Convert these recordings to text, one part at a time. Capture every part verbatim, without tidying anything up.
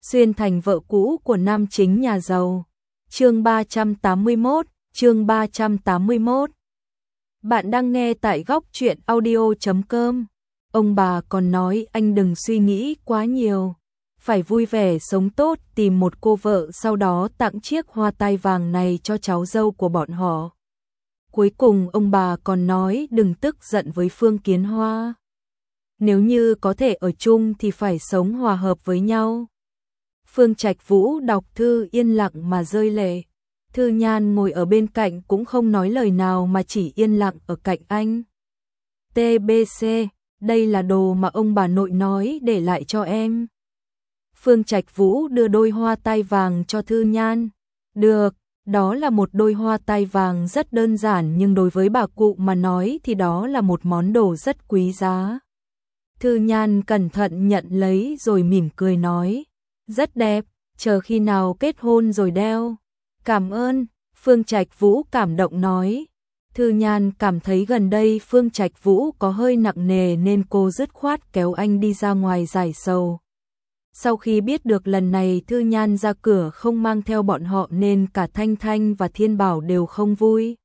xuyên thành vợ cũ của nam chính nhà giàu. Chương ba trăm tám mươi mốt, chương ba trăm tám mươi mốt. Bạn đang nghe tại góc truyện audio chấm com. Ông bà còn nói anh đừng suy nghĩ quá nhiều, phải vui vẻ sống tốt, tìm một cô vợ sau đó tặng chiếc hoa tai vàng này cho cháu dâu của bọn họ. Cuối cùng ông bà còn nói đừng tức giận với Phương Kiến Hoa. Nếu như có thể ở chung thì phải sống hòa hợp với nhau. Phương Trạch Vũ đọc thư yên lặng mà rơi lệ. Thư Nhan ngồi ở bên cạnh cũng không nói lời nào mà chỉ yên lặng ở cạnh anh. tê bê xê, đây là đồ mà ông bà nội nói để lại cho em. Phương Trạch Vũ đưa đôi hoa tai vàng cho Thư Nhan. Được, đó là một đôi hoa tai vàng rất đơn giản nhưng đối với bà cụ mà nói thì đó là một món đồ rất quý giá. Thư Nhan cẩn thận nhận lấy rồi mỉm cười nói, rất đẹp, chờ khi nào kết hôn rồi đeo. Cảm ơn, Phương Trạch Vũ cảm động nói. Thư Nhan cảm thấy gần đây Phương Trạch Vũ có hơi nặng nề nên cô dứt khoát kéo anh đi ra ngoài giải sầu. Sau khi biết được lần này Thư Nhan ra cửa không mang theo bọn họ nên cả Thanh Thanh và Thiên Bảo đều không vui.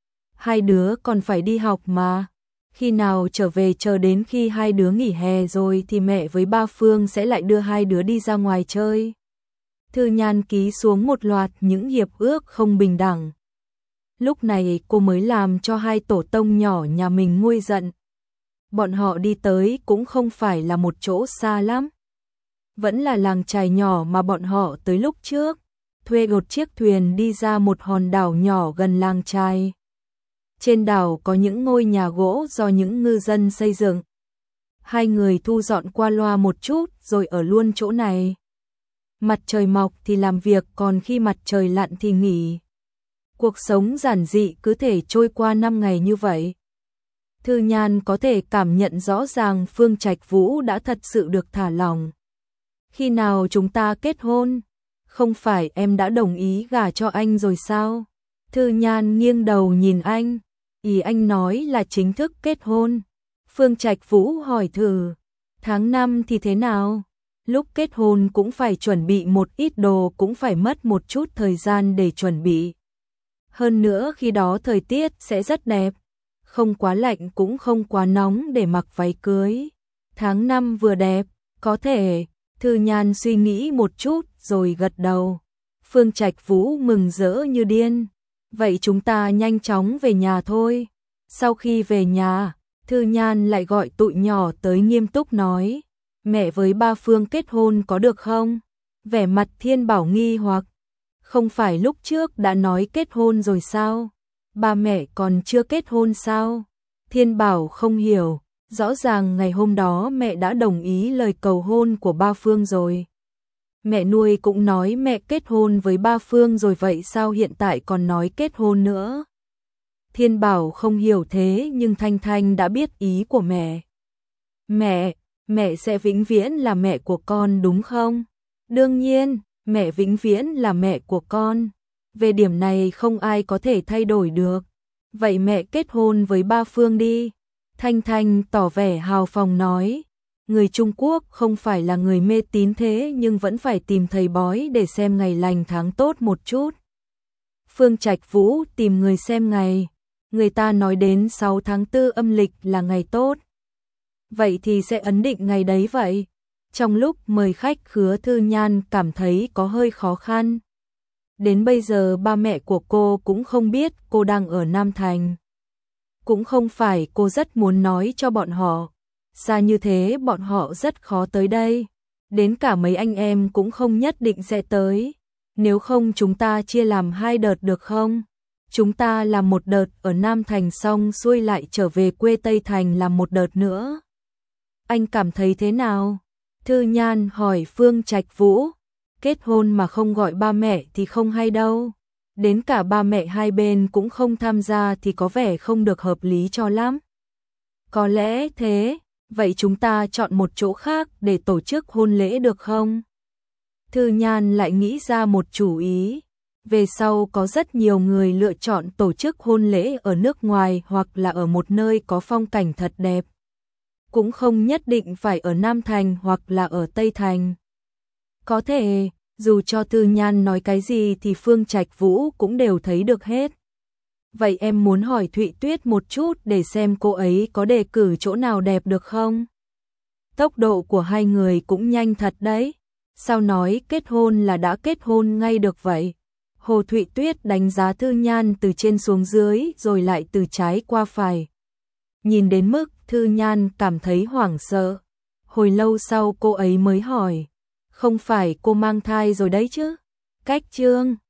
Hai đứa còn phải đi học mà. Khi nào trở về chờ đến khi hai đứa nghỉ hè rồi thì mẹ với ba Phương sẽ lại đưa hai đứa đi ra ngoài chơi. Thư Nhan ký xuống một loạt những hiệp ước không bình đẳng. Lúc này cô mới làm cho hai tổ tông nhỏ nhà mình nguôi giận. Bọn họ đi tới cũng không phải là một chỗ xa lắm. Vẫn là làng chài nhỏ mà bọn họ tới lúc trước. Thuê một chiếc thuyền đi ra một hòn đảo nhỏ gần làng chài. Trên đảo có những ngôi nhà gỗ do những ngư dân xây dựng. Hai người thu dọn qua loa một chút rồi ở luôn chỗ này. Mặt trời mọc thì làm việc, còn khi mặt trời lặn thì nghỉ. Cuộc sống giản dị cứ thể trôi qua năm ngày như vậy. Thư Nhan có thể cảm nhận rõ ràng Phương Trạch Vũ đã thật sự được thả lỏng. Khi nào chúng ta kết hôn? Không phải em đã đồng ý gả cho anh rồi sao? Thư Nhan nghiêng đầu nhìn anh. Ý anh nói là chính thức kết hôn. Phương Trạch Vũ hỏi thử. Tháng năm thì thế nào? Lúc kết hôn cũng phải chuẩn bị một ít đồ, cũng phải mất một chút thời gian để chuẩn bị. Hơn nữa khi đó thời tiết sẽ rất đẹp. Không quá lạnh cũng không quá nóng để mặc váy cưới. Tháng năm vừa đẹp, có thể. Thư Nhan suy nghĩ một chút rồi gật đầu. Phương Trạch Vũ mừng rỡ như điên. Vậy chúng ta nhanh chóng về nhà thôi. Sau khi về nhà, Thư Nhan lại gọi tụi nhỏ tới nghiêm túc nói. Mẹ với ba Phương kết hôn có được không? Vẻ mặt Thiên Bảo nghi hoặc. Không phải lúc trước đã nói kết hôn rồi sao? Ba mẹ còn chưa kết hôn sao? Thiên Bảo không hiểu. Rõ ràng ngày hôm đó mẹ đã đồng ý lời cầu hôn của ba Phương rồi. Mẹ nuôi cũng nói mẹ kết hôn với ba Phương rồi, vậy sao hiện tại còn nói kết hôn nữa? Thiên Bảo không hiểu thế nhưng Thanh Thanh đã biết ý của mẹ. Mẹ, mẹ sẽ vĩnh viễn là mẹ của con đúng không? Đương nhiên, mẹ vĩnh viễn là mẹ của con. Về điểm này không ai có thể thay đổi được. Vậy mẹ kết hôn với ba Phương đi. Thanh Thanh tỏ vẻ hào phóng nói. Người Trung Quốc không phải là người mê tín thế nhưng vẫn phải tìm thầy bói để xem ngày lành tháng tốt một chút. Phương Trạch Vũ tìm người xem ngày. Người ta nói đến sáu tháng tư âm lịch là ngày tốt. Vậy thì sẽ ấn định ngày đấy vậy. Trong lúc mời khách khứa, Thư Nhan cảm thấy có hơi khó khăn. Đến bây giờ ba mẹ của cô cũng không biết cô đang ở Nam Thành. Cũng không phải cô rất muốn nói cho bọn họ. Xa như thế bọn họ rất khó tới đây. Đến cả mấy anh em cũng không nhất định sẽ tới. Nếu không chúng ta chia làm hai đợt được không? Chúng ta làm một đợt ở Nam Thành xong xuôi lại trở về quê Tây Thành làm một đợt nữa. Anh cảm thấy thế nào? Thư Nhan hỏi Phương Trạch Vũ. Kết hôn mà không gọi ba mẹ thì không hay đâu. Đến cả ba mẹ hai bên cũng không tham gia thì có vẻ không được hợp lý cho lắm. Có lẽ thế, vậy chúng ta chọn một chỗ khác để tổ chức hôn lễ được không? Thư Nhan lại nghĩ ra một chủ ý. Về sau có rất nhiều người lựa chọn tổ chức hôn lễ ở nước ngoài hoặc là ở một nơi có phong cảnh thật đẹp. Cũng không nhất định phải ở Nam Thành hoặc là ở Tây Thành. Có thể, dù cho Thư Nhan nói cái gì thì Phương Trạch Vũ cũng đều thấy được hết. Vậy em muốn hỏi Thụy Tuyết một chút để xem cô ấy có đề cử chỗ nào đẹp được không? Tốc độ của hai người cũng nhanh thật đấy. Sao nói kết hôn là đã kết hôn ngay được vậy? Hồ Thụy Tuyết đánh giá Thư Nhan từ trên xuống dưới rồi lại từ trái qua phải. Nhìn đến mức Thư Nhan cảm thấy hoảng sợ. Hồi lâu sau cô ấy mới hỏi, không phải cô mang thai rồi đấy chứ? Cách Trương